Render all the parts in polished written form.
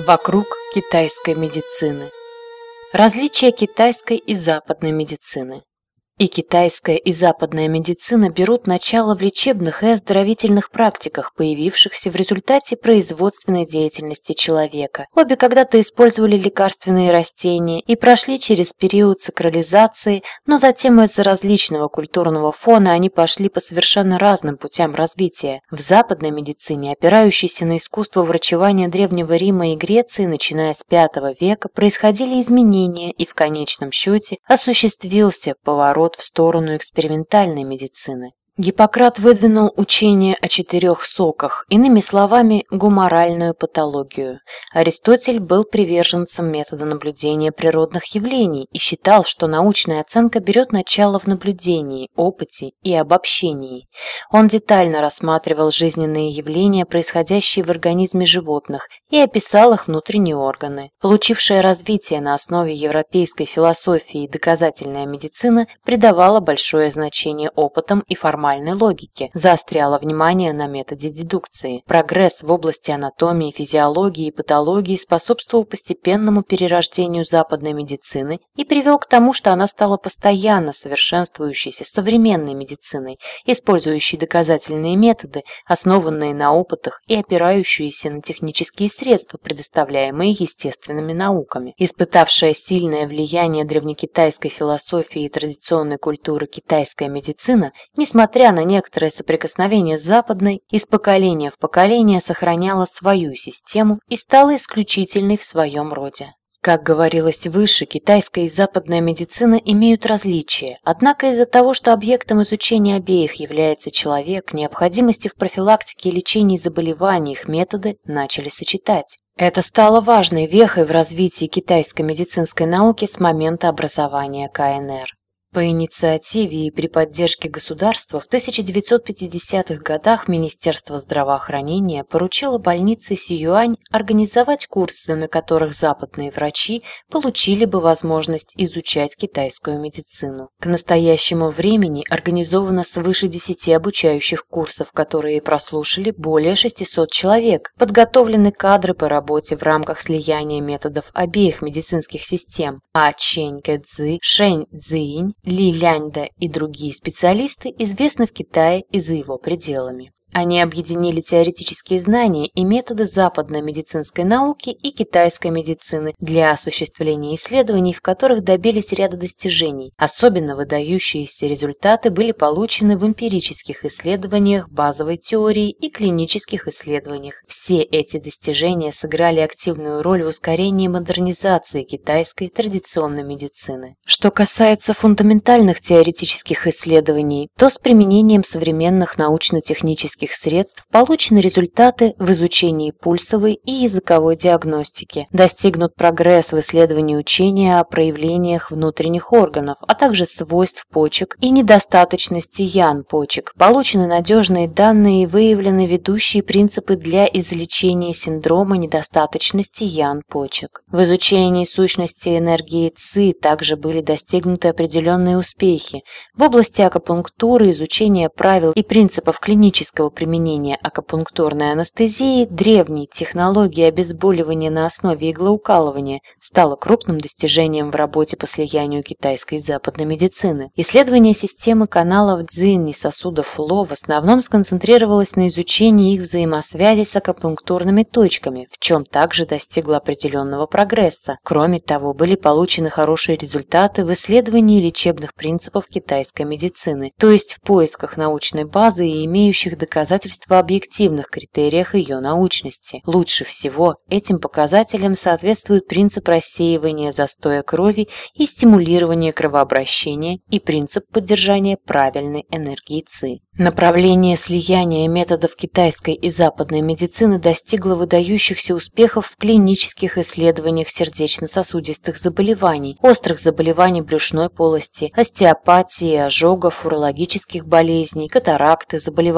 Вокруг китайской медицины. Различия китайской и западной медицины. И китайская, и западная медицина берут начало в лечебных и оздоровительных практиках, появившихся в результате производственной деятельности человека. Обе когда-то использовали лекарственные растения и прошли через период сакрализации, но затем из-за различного культурного фона они пошли по совершенно разным путям развития. В западной медицине, опирающейся на искусство врачевания Древнего Рима и Греции, начиная с V века, происходили изменения, и в конечном счете осуществился поворот в сторону экспериментальной медицины. Гиппократ выдвинул учение о 4 соках, иными словами, гуморальную патологию. Аристотель был приверженцем метода наблюдения природных явлений и считал, что научная оценка берет начало в наблюдении, опыте и обобщении. Он детально рассматривал жизненные явления, происходящие в организме животных, и описал их внутренние органы. Получившая развитие на основе европейской философии и доказательная медицина придавала большое значение опытам и формальной логике, заостряла внимание на методе дедукции. Прогресс в области анатомии, физиологии и патологии способствовал постепенному перерождению западной медицины и привел к тому, что она стала постоянно совершенствующейся современной медициной, использующей доказательные методы, основанные на опытах и опирающиеся на технические средства, предоставляемые естественными науками. Испытавшая сильное влияние древнекитайской философии и традиционной культуры китайская медицина, несмотря на некоторое соприкосновение с западной, из поколения в поколение сохраняла свою систему и стала исключительной в своем роде. Как говорилось выше, китайская и западная медицина имеют различия, однако из-за того, что объектом изучения обеих является человек, необходимости в профилактике и лечении заболеваний их методы начали сочетать. Это стало важной вехой в развитии китайской медицинской науки с момента образования КНР. По инициативе и при поддержке государства в 1950-х годах Министерство здравоохранения поручило больнице Сиюань организовать курсы, на которых западные врачи получили бы возможность изучать китайскую медицину. К настоящему времени организовано свыше 10 обучающих курсов, которые прослушали более 600 человек. Подготовлены кадры по работе в рамках слияния методов обеих медицинских систем. А Чэнь Кэцзи, Шэнь Цзиинь, Ли Ляньда и другие специалисты известны в Китае и за его пределами. Они объединили теоретические знания и методы западной медицинской науки и китайской медицины для осуществления исследований, в которых добились ряда достижений. Особенно выдающиеся результаты были получены в эмпирических исследованиях базовой теории и клинических исследованиях. Все эти достижения сыграли активную роль в ускорении модернизации китайской традиционной медицины. Что касается фундаментальных теоретических исследований, то с применением современных научно-технических средств получены результаты в изучении пульсовой и языковой диагностики. Достигнут прогресс в исследовании учения о проявлениях внутренних органов, а также свойств почек и недостаточности ян почек. Получены надежные данные и выявлены ведущие принципы для излечения синдрома недостаточности ян почек. В изучении сущности энергии ци также были достигнуты определенные успехи. В области акупунктуры, изучения правил и принципов клинического применения акупунктурной анестезии, древней технологии обезболивания на основе иглоукалывания стало крупным достижением в работе по слиянию китайской и западной медицины. Исследование системы каналов Цзинь и сосудов Ло в основном сконцентрировалось на изучении их взаимосвязи с акупунктурными точками, в чем также достигло определенного прогресса. Кроме того, были получены хорошие результаты в исследовании лечебных принципов китайской медицины, то есть в поисках научной базы и имеющих доказательства об объективных критериях ее научности. Лучше всего этим показателям соответствует принцип рассеивания застоя крови и стимулирования кровообращения и принцип поддержания правильной энергии ци. Направление слияния методов китайской и западной медицины достигло выдающихся успехов в клинических исследованиях сердечно-сосудистых заболеваний, острых заболеваний брюшной полости, остеопатии, ожогов, урологических болезней, катаракты, заболеваний задней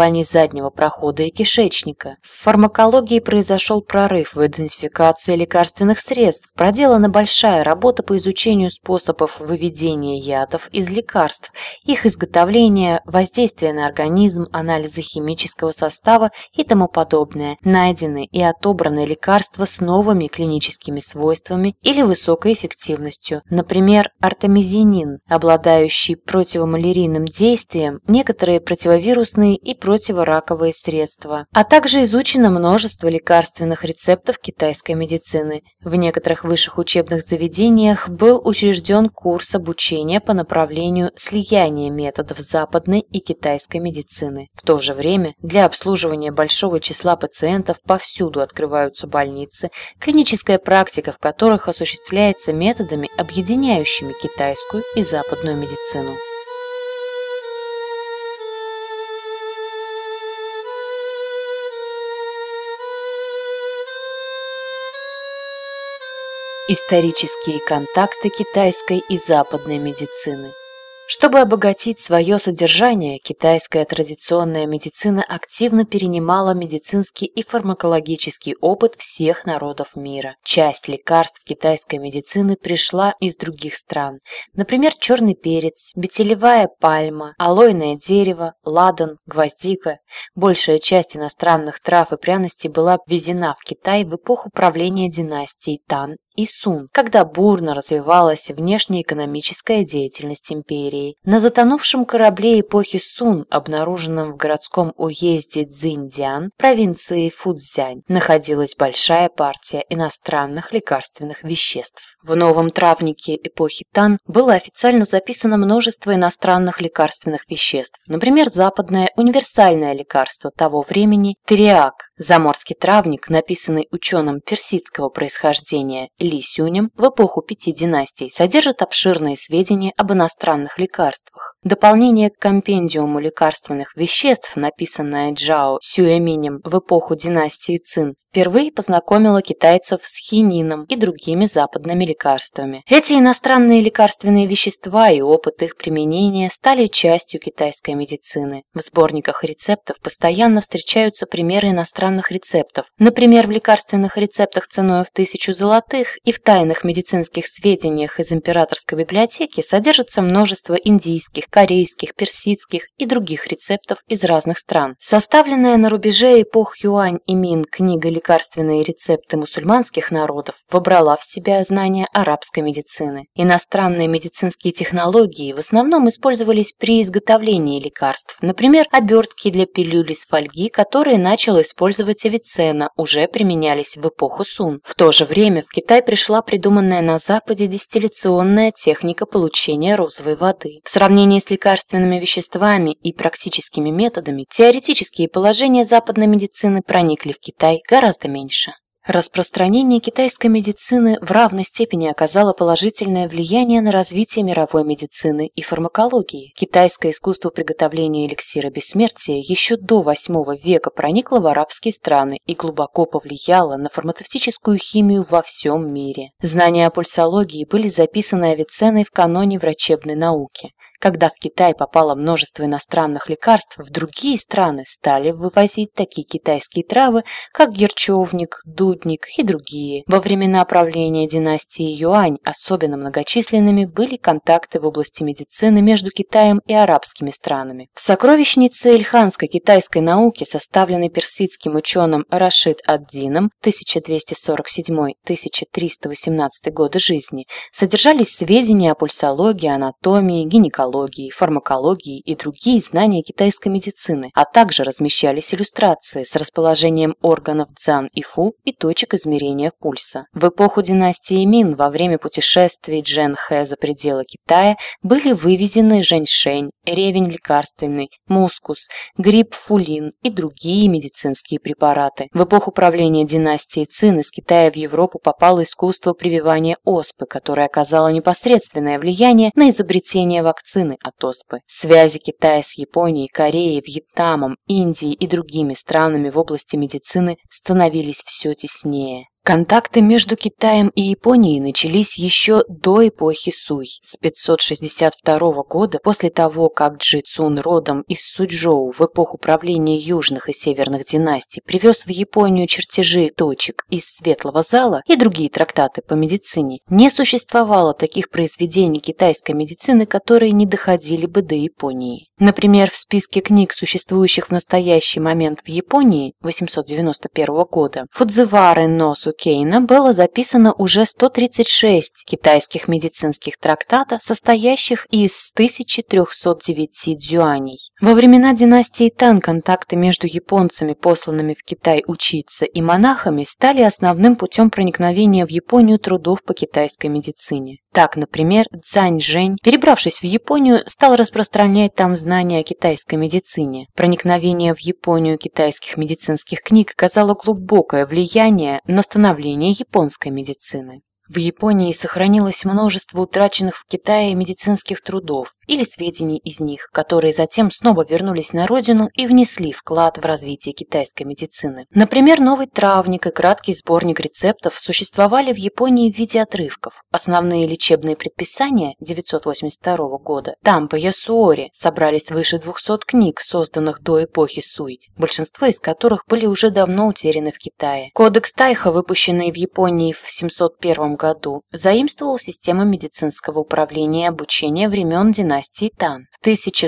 заднего прохода и кишечника. В фармакологии произошел прорыв в идентификации лекарственных средств, проделана большая работа по изучению способов выведения ядов из лекарств, их изготовления, воздействия на организм, анализа химического состава и тому подобное. Найдены и отобраны лекарства с новыми клиническими свойствами или высокой эффективностью. Например, артемизинин, обладающий противомалярийным действием, некоторые противовирусные и противораковые средства. А также изучено множество лекарственных рецептов китайской медицины. В некоторых высших учебных заведениях был учрежден курс обучения по направлению слияния методов западной и китайской медицины. В то же время для обслуживания большого числа пациентов повсюду открываются больницы, клиническая практика в которых осуществляется методами, объединяющими китайскую и западную медицину. Исторические контакты китайской и западной медицины. Чтобы обогатить свое содержание, китайская традиционная медицина активно перенимала медицинский и фармакологический опыт всех народов мира. Часть лекарств китайской медицины пришла из других стран. Например, черный перец, бетелевая пальма, алойное дерево, ладан, гвоздика. Большая часть иностранных трав и пряностей была ввезена в Китай в эпоху правления династий Тан и Сун, когда бурно развивалась внешнеэкономическая деятельность империи. На затонувшем корабле эпохи Сун, обнаруженном в городском уезде Цзиньцзян, провинции Фуцзянь, находилась большая партия иностранных лекарственных веществ. В новом травнике эпохи Тан было официально записано множество иностранных лекарственных веществ, например, западное универсальное лекарство того времени тириак, заморский травник, написанный ученым персидского происхождения Ли Сюнем в эпоху 5 династий, содержит обширные сведения об иностранных лекарствах. Дополнение к компендиуму лекарственных веществ, написанное Джао Сюэминем в эпоху династии Цин, впервые познакомило китайцев с хинином и другими западными лекарствами. Эти иностранные лекарственные вещества и опыт их применения стали частью китайской медицины. В сборниках рецептов постоянно встречаются примеры иностранных рецептов. Например, в лекарственных рецептах ценой в 1000 золотых и в тайных медицинских сведениях из императорской библиотеки содержится множество индийских, корейских, персидских и других рецептов из разных стран. Составленная на рубеже эпох Юань и Мин книга «Лекарственные рецепты мусульманских народов» вобрала в себя знания арабской медицины. Иностранные медицинские технологии в основном использовались при изготовлении лекарств. Например, обертки для пилюль из фольги, которые начал использовать Авиценна, уже применялись в эпоху Сун. В то же время в Китай пришла придуманная на Западе дистилляционная техника получения розовой воды. В сравнении с лекарственными веществами и практическими методами, теоретические положения западной медицины проникли в Китай гораздо меньше. Распространение китайской медицины в равной степени оказало положительное влияние на развитие мировой медицины и фармакологии. Китайское искусство приготовления эликсира бессмертия еще до VIII века проникло в арабские страны и глубоко повлияло на фармацевтическую химию во всем мире. Знания о пульсологии были записаны Авиценной в каноне врачебной науки. Когда в Китай попало множество иностранных лекарств, в другие страны стали вывозить такие китайские травы, как герчовник, дудник и другие. Во времена правления династии Юань особенно многочисленными были контакты в области медицины между Китаем и арабскими странами. В сокровищнице ильханской китайской науки, составленной персидским ученым Рашид ад-Дином 1247-1318 годы жизни, содержались сведения о пульсологии, анатомии, гинекологии, фармакологии и другие знания китайской медицины, а также размещались иллюстрации с расположением органов Цзан и Фу и точек измерения пульса. В эпоху династии Мин во время путешествий Джен Хэ за пределы Китая были вывезены женьшень, ревень лекарственный, мускус, гриб фулин и другие медицинские препараты. В эпоху правления династии Цин из Китая в Европу попало искусство прививания оспы, которое оказало непосредственное влияние на изобретение вакцины от оспы. Связи Китая с Японией, Кореей, Вьетнамом, Индией и другими странами в области медицины становились все теснее. Контакты между Китаем и Японией начались еще до эпохи Суй. С 562 года, после того, как Джи Цун родом из Суджоу в эпоху правления южных и северных династий привез в Японию чертежи точек из Светлого зала и другие трактаты по медицине, не существовало таких произведений китайской медицины, которые не доходили бы до Японии. Например, в списке книг, существующих в настоящий момент в Японии 891 года, Фудзивары но Сукейна было записано уже 136 китайских медицинских трактата, состоящих из 1309 дзюаней. Во времена династии Тан контакты между японцами, посланными в Китай учиться, и монахами стали основным путем проникновения в Японию трудов по китайской медицине. Так, например, Цзань Жень, перебравшись в Японию, стал распространять там знания о китайской медицине. Проникновение в Японию китайских медицинских книг оказало глубокое влияние на становление японской медицины. В Японии сохранилось множество утраченных в Китае медицинских трудов или сведений из них, которые затем снова вернулись на родину и внесли вклад в развитие китайской медицины. Например, новый травник и краткий сборник рецептов существовали в Японии в виде отрывков. Основные лечебные предписания 982 года Тампа Ясуори собрались свыше 200 книг, созданных до эпохи Суй, большинство из которых были уже давно утеряны в Китае. Кодекс Тайха, выпущенный в Японии в 701 году, заимствовал систему медицинского управления и обучения времен династии Тан. В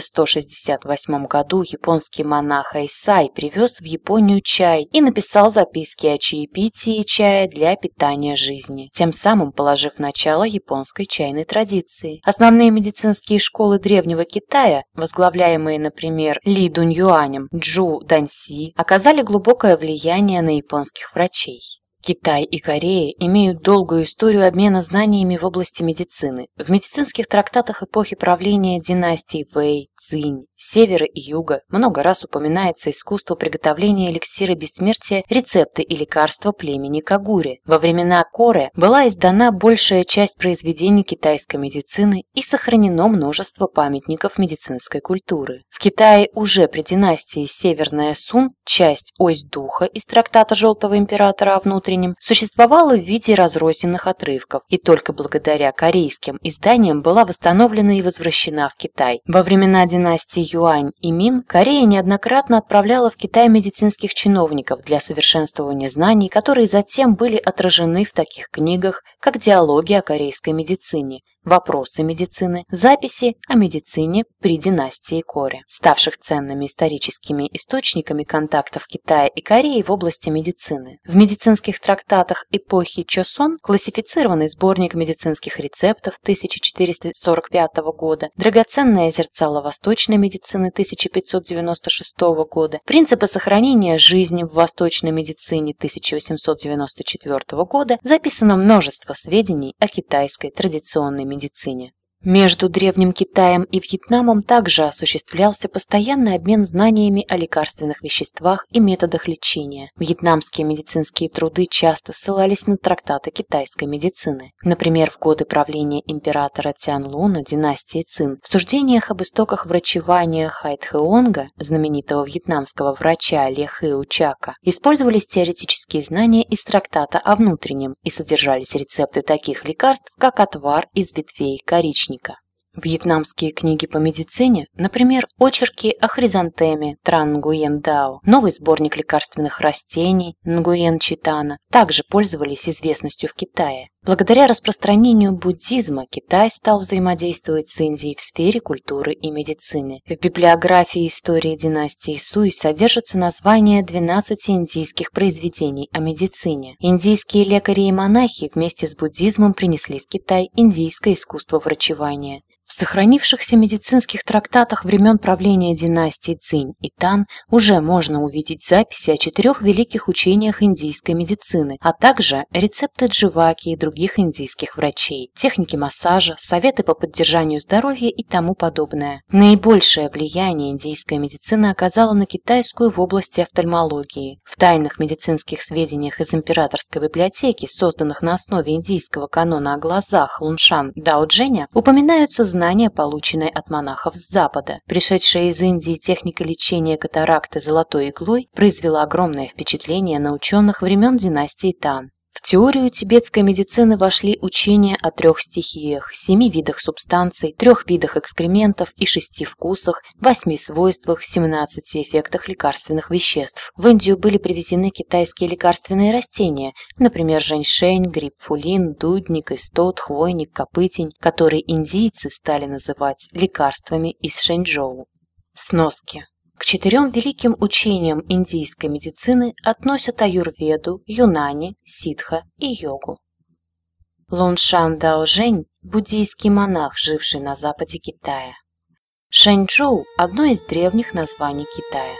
1168 году японский монах Айсай привез в Японию чай и написал записки о чаепитии чая для питания жизни, тем самым положив начало японской чайной традиции. Основные медицинские школы древнего Китая, возглавляемые, например, Ли Дуньюанем, Джу Даньси, оказали глубокое влияние на японских врачей. Китай и Корея имеют долгую историю обмена знаниями в области медицины. В медицинских трактатах эпохи правления династий Вэй, Цинь, Севера и Юга много раз упоминается искусство приготовления эликсира бессмертия, рецепты и лекарства племени Кагури. Во времена Коре была издана большая часть произведений китайской медицины и сохранено множество памятников медицинской культуры. В Китае уже при династии Северная Сун часть «Ось духа» из трактата Желтого императора о внутреннем существовала в виде разрозненных отрывков, и только благодаря корейским изданиям была восстановлена и возвращена в Китай. Во времена династии Юань и Мин Корея неоднократно отправляла в Китай медицинских чиновников для совершенствования знаний, которые затем были отражены в таких книгах, как «Диалоги о корейской медицине», «Вопросы медицины», «Записи о медицине при династии Коре», ставших ценными историческими источниками контактов Китая и Кореи в области медицины. В медицинских трактатах эпохи Чосон классифицированный сборник медицинских рецептов 1445 года, драгоценное зерцало восточной медицины 1596 года, принципы сохранения жизни в восточной медицине 1894 года, записано множество сведений о китайской традиционной медицине. Между Древним Китаем и Вьетнамом также осуществлялся постоянный обмен знаниями о лекарственных веществах и методах лечения. Вьетнамские медицинские труды часто ссылались на трактаты китайской медицины. Например, в годы правления императора Тяньлуна династии Цин в суждениях об истоках врачевания Хайт-Хэонга, знаменитого вьетнамского врача Ле Хэ Чака, использовались теоретические знания из трактата о внутреннем и содержались рецепты таких лекарств, как отвар из ветвей коричневого. Вьетнамские книги по медицине, например, очерки о хризантеме Тран Нгуен Дао, новый сборник лекарственных растений Нгуен Читана, также пользовались известностью в Китае. Благодаря распространению буддизма Китай стал взаимодействовать с Индией в сфере культуры и медицины. В библиографии истории династии Суй содержится название 12 индийских произведений о медицине. Индийские лекари и монахи вместе с буддизмом принесли в Китай индийское искусство врачевания. В сохранившихся медицинских трактатах времен правления династий Цинь и Тан уже можно увидеть записи о 4 великих учениях индийской медицины, а также рецепты дживаки и других индийских врачей, техники массажа, советы по поддержанию здоровья и тому подобное. Наибольшее влияние индийская медицина оказала на китайскую в области офтальмологии. В тайных медицинских сведениях из императорской библиотеки, созданных на основе индийского канона о глазах Луншан Дао Джэня, упоминаются знания, полученные от монахов с Запада. Пришедшая из Индии техника лечения катаракты золотой иглой произвела огромное впечатление на ученых времен династии Тан. В теорию тибетской медицины вошли учения о 3 стихиях, 7 видах субстанций, 3 видах экскрементов и 6 вкусах, 8 свойствах, 17 эффектах лекарственных веществ. В Индию были привезены китайские лекарственные растения, например, женьшень, гриб-фулин, дудник, истот, хвойник, копытень, которые индийцы стали называть лекарствами из Шэньчжоу. Сноски. К 4 великим учениям индийской медицины относят аюрведу, юнани, ситха и йогу. Луншан Даожень – буддийский монах, живший на западе Китая. Шэньчжоу – одно из древних названий Китая.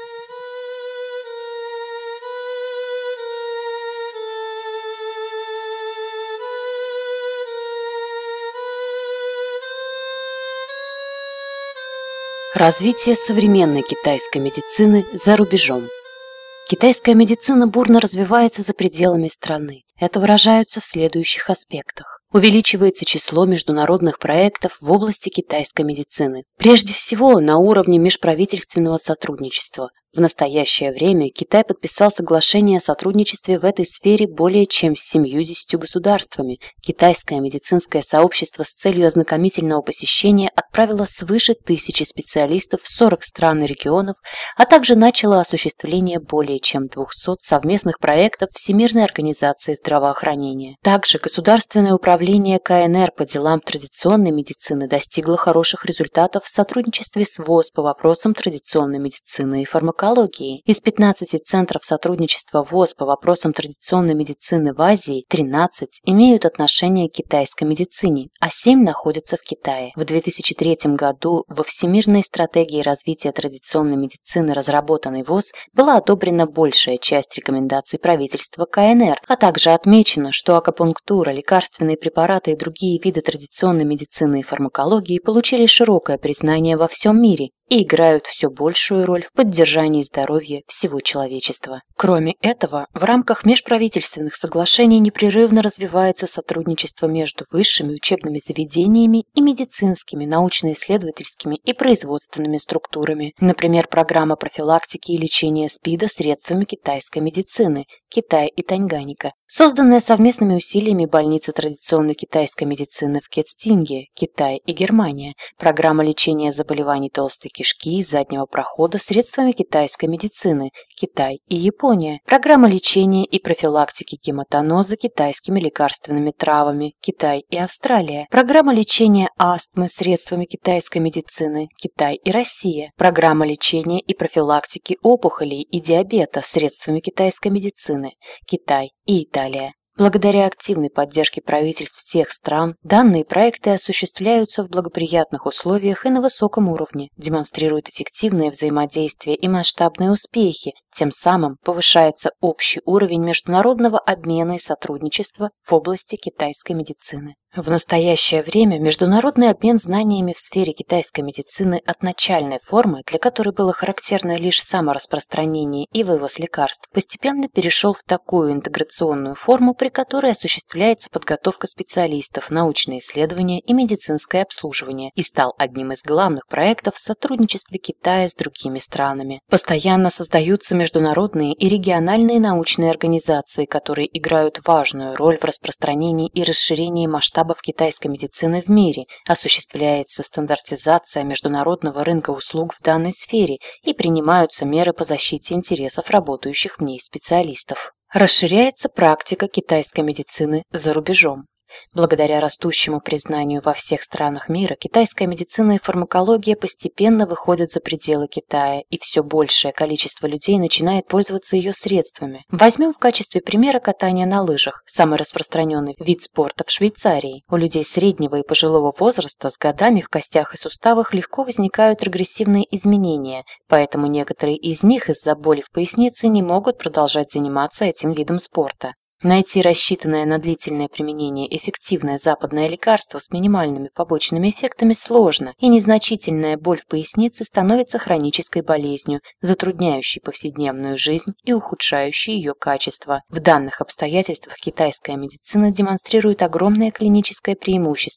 Развитие современной китайской медицины за рубежом. Китайская медицина бурно развивается за пределами страны. Это выражается в следующих аспектах. Увеличивается число международных проектов в области китайской медицины. Прежде всего, на уровне межправительственного сотрудничества. В настоящее время Китай подписал соглашение о сотрудничестве в этой сфере более чем с 70 государствами. Китайское медицинское сообщество с целью ознакомительного посещения отправило свыше 1000 специалистов в 40 стран и регионов, а также начало осуществление более чем 200 совместных проектов Всемирной организации здравоохранения. Также Государственное управление КНР по делам традиционной медицины достигло хороших результатов в сотрудничестве с ВОЗ по вопросам традиционной медицины и фармакологии. Из 15 центров сотрудничества ВОЗ по вопросам традиционной медицины в Азии 13 имеют отношение к китайской медицине, а 7 находятся в Китае. В 2003 году во Всемирной стратегии развития традиционной медицины, разработанной ВОЗ, была одобрена большая часть рекомендаций правительства КНР, а также отмечено, что акупунктура, лекарственные препараты и другие виды традиционной медицины и фармакологии получили широкое признание во всем мире и играют все большую роль в поддержании здоровья всего человечества. Кроме этого, в рамках межправительственных соглашений непрерывно развивается сотрудничество между высшими учебными заведениями и медицинскими, научно-исследовательскими и производственными структурами. Например, программа профилактики и лечения СПИДа средствами китайской медицины «Китай и Танганьика», созданная совместными усилиями больницы традиционной китайской медицины в Кетстинге, Китай и Германия, программа лечения заболеваний толстой кишки и заднего прохода средствами китайской медицины, Китай и Япония, программа лечения и профилактики гематоноза китайскими лекарственными травами, Китай и Австралия, программа лечения астмы средствами китайской медицины, Китай и Россия, программа лечения и профилактики опухолей и диабета средствами китайской медицины, Китай и Италия. Благодаря активной поддержке правительств всех стран, данные проекты осуществляются в благоприятных условиях и на высоком уровне, демонстрируют эффективное взаимодействие и масштабные успехи, тем самым повышается общий уровень международного обмена и сотрудничества в области китайской медицины. В настоящее время международный обмен знаниями в сфере китайской медицины от начальной формы, для которой было характерно лишь самораспространение и вывоз лекарств, постепенно перешел в такую интеграционную форму, при которой осуществляется подготовка специалистов, научные исследования и медицинское обслуживание, и стал одним из главных проектов в сотрудничестве Китая с другими странами. Постоянно создаются международные и региональные научные организации, которые играют важную роль в распространении и расширении масштабов китайской медицины в мире, осуществляется стандартизация международного рынка услуг в данной сфере и принимаются меры по защите интересов работающих в ней специалистов. Расширяется практика китайской медицины за рубежом. Благодаря растущему признанию во всех странах мира, китайская медицина и фармакология постепенно выходят за пределы Китая, и все большее количество людей начинает пользоваться ее средствами. Возьмем в качестве примера катание на лыжах, самый распространенный вид спорта в Швейцарии. У людей среднего и пожилого возраста с годами в костях и суставах легко возникают регрессивные изменения, поэтому некоторые из них из-за боли в пояснице не могут продолжать заниматься этим видом спорта. Найти рассчитанное на длительное применение эффективное западное лекарство с минимальными побочными эффектами сложно, и незначительная боль в пояснице становится хронической болезнью, затрудняющей повседневную жизнь и ухудшающей ее качество. В данных обстоятельствах китайская медицина демонстрирует огромное клиническое преимущество.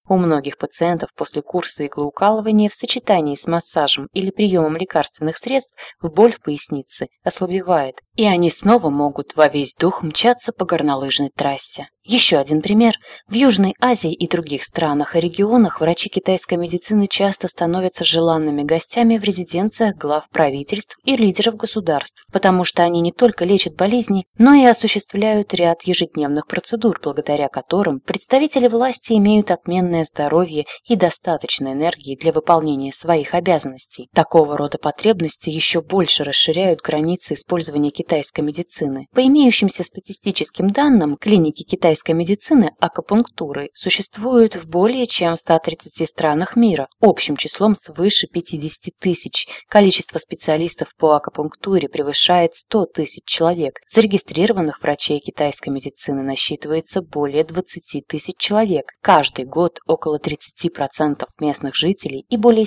У многих пациентов после курса иглоукалывания в сочетании с массажем или приемом лекарственных средств боль в пояснице ослабевает, и они снова могут во весь дух мчаться по горнолыжной трассе. Еще один пример. В Южной Азии и других странах и регионах врачи китайской медицины часто становятся желанными гостями в резиденциях глав правительств и лидеров государств, потому что они не только лечат болезни, но и осуществляют ряд ежедневных процедур, благодаря которым представители власти имеют отменное здоровье и достаточно энергии для выполнения своих обязанностей. Такого рода потребности еще больше расширяют границы использования китайской медицины. По имеющимся статистическим данным, клиники китайской медицины акупунктуры существуют в более чем 130 странах мира, общим числом свыше 50 тысяч. Количество специалистов по акупунктуре превышает 100 тысяч человек. Зарегистрированных врачей китайской медицины насчитывается более 20 тысяч человек. Каждый год около 30% местных жителей и более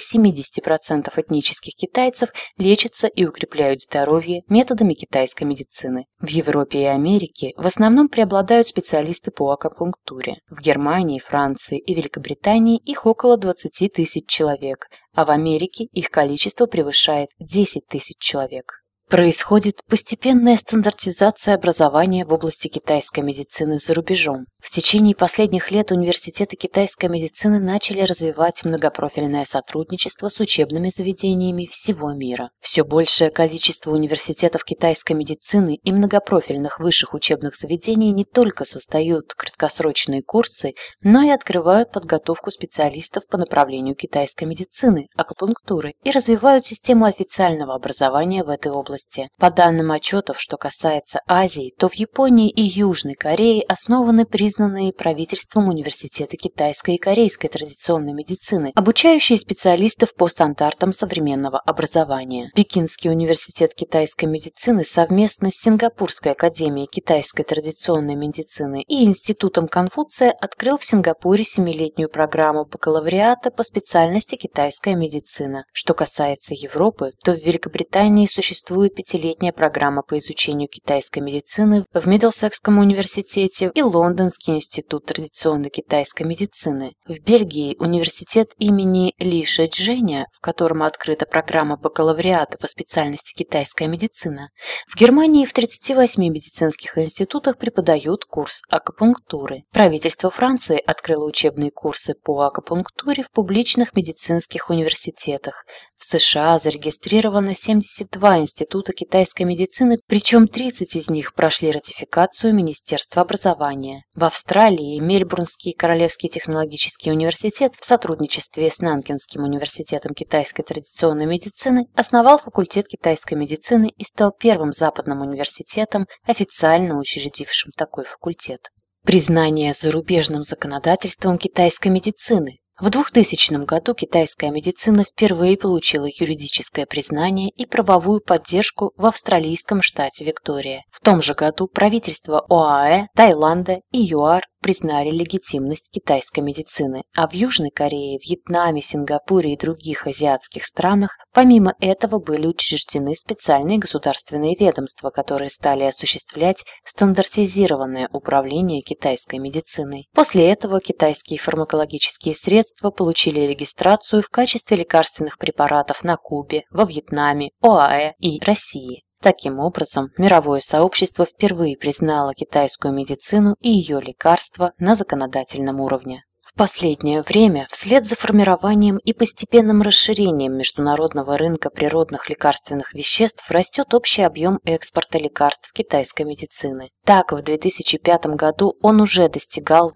70% этнических китайцев лечатся и укрепляют здоровье методами китайской медицины. В Европе и Америке в основном преобладают специалисты по акупунктуре. В Германии, Франции и Великобритании их около 20 тысяч человек, а в Америке их количество превышает 10 тысяч человек. Происходит постепенная стандартизация образования в области китайской медицины за рубежом. В течение последних лет университеты китайской медицины начали развивать многопрофильное сотрудничество с учебными заведениями всего мира. Все большее количество университетов китайской медицины и многопрофильных высших учебных заведений не только создают краткосрочные курсы, но и открывают подготовку специалистов по направлению китайской медицины, акупунктуры и развивают систему официального образования в этой области. По данным отчетов, что касается Азии, то в Японии и Южной Корее основаны признанные правительством университеты китайской и корейской традиционной медицины, обучающие специалистов по стандартам современного образования. Пекинский университет китайской медицины совместно с Сингапурской академией китайской традиционной медицины и Институтом Конфуция открыл в Сингапуре 7-летнюю программу бакалавриата по специальности китайская медицина. Что касается Европы, то в Великобритании существует 5-летняя программа по изучению китайской медицины в Мидлсекском университете и Лондонский институт традиционной китайской медицины. В Бельгии университет имени Ли Шэцзэня, в котором открыта программа бакалавриата по специальности китайская медицина. В Германии в 38 медицинских институтах преподают курс акупунктуры. Правительство Франции открыло учебные курсы по акупунктуре в публичных медицинских университетах. В США зарегистрировано 72 института китайской медицины, причем 30 из них прошли ратификацию Министерства образования. В Австралии Мельбурнский Королевский технологический университет в сотрудничестве с Нанкинским университетом китайской традиционной медицины основал факультет китайской медицины и стал первым западным университетом, официально учредившим такой факультет. Признание зарубежным законодательством китайской медицины. В 2000 году китайская медицина впервые получила юридическое признание и правовую поддержку в австралийском штате Виктория. В том же году правительства ОАЭ, Таиланда и ЮАР признали легитимность китайской медицины, а в Южной Корее, Вьетнаме, Сингапуре и других азиатских странах помимо этого были учреждены специальные государственные ведомства, которые стали осуществлять стандартизированное управление китайской медициной. После этого китайские фармакологические средства получили регистрацию в качестве лекарственных препаратов на Кубе, во Вьетнаме, ОАЭ и России. Таким образом, мировое сообщество впервые признало китайскую медицину и ее лекарства на законодательном уровне. В последнее время, вслед за формированием и постепенным расширением международного рынка природных лекарственных веществ, растет общий объем экспорта лекарств китайской медицины. Так, в 2005 году он уже достигал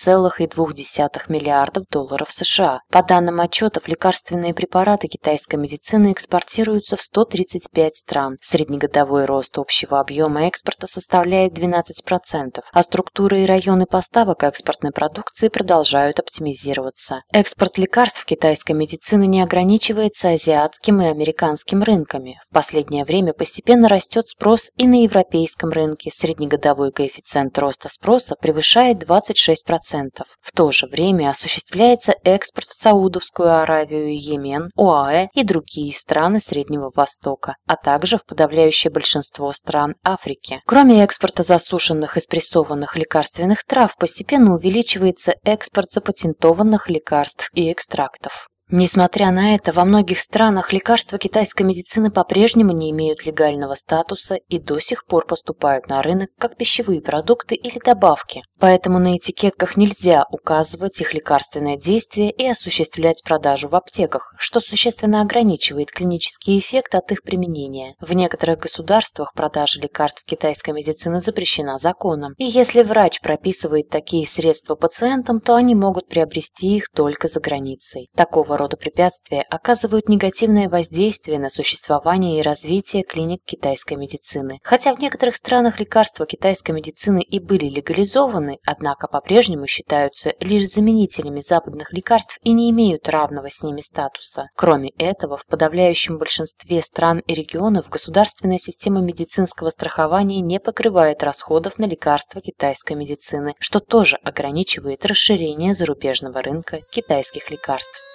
8,2 миллиардов долларов США. По данным отчетов, лекарственные препараты китайской медицины экспортируются в 135 стран. Среднегодовой рост общего объема экспорта составляет 12%, а структуры и районы поставок экспортной продукции продолжают оптимизироваться. Экспорт лекарств китайской медицины не ограничивается азиатским и американским рынками. В последнее время постепенно растет спрос и на европейском рынке. Среднегодовой годовой коэффициент роста спроса превышает 26%. В то же время осуществляется экспорт в Саудовскую Аравию, Йемен, ОАЭ и другие страны Среднего Востока, а также в подавляющее большинство стран Африки. Кроме экспорта засушенных и спрессованных лекарственных трав, постепенно увеличивается экспорт запатентованных лекарств и экстрактов. Несмотря на это, во многих странах лекарства китайской медицины по-прежнему не имеют легального статуса и до сих пор поступают на рынок как пищевые продукты или добавки. Поэтому на этикетках нельзя указывать их лекарственное действие и осуществлять продажу в аптеках, что существенно ограничивает клинический эффект от их применения. В некоторых государствах продажа лекарств китайской медицины запрещена законом, и если врач прописывает такие средства пациентам, то они могут приобрести их только за границей. Такого рода препятствия оказывают негативное воздействие на существование и развитие клиник китайской медицины. Хотя в некоторых странах лекарства китайской медицины и были легализованы, однако по-прежнему считаются лишь заменителями западных лекарств и не имеют равного с ними статуса. Кроме этого, в подавляющем большинстве стран и регионов государственная система медицинского страхования не покрывает расходов на лекарства китайской медицины, что тоже ограничивает расширение зарубежного рынка китайских лекарств.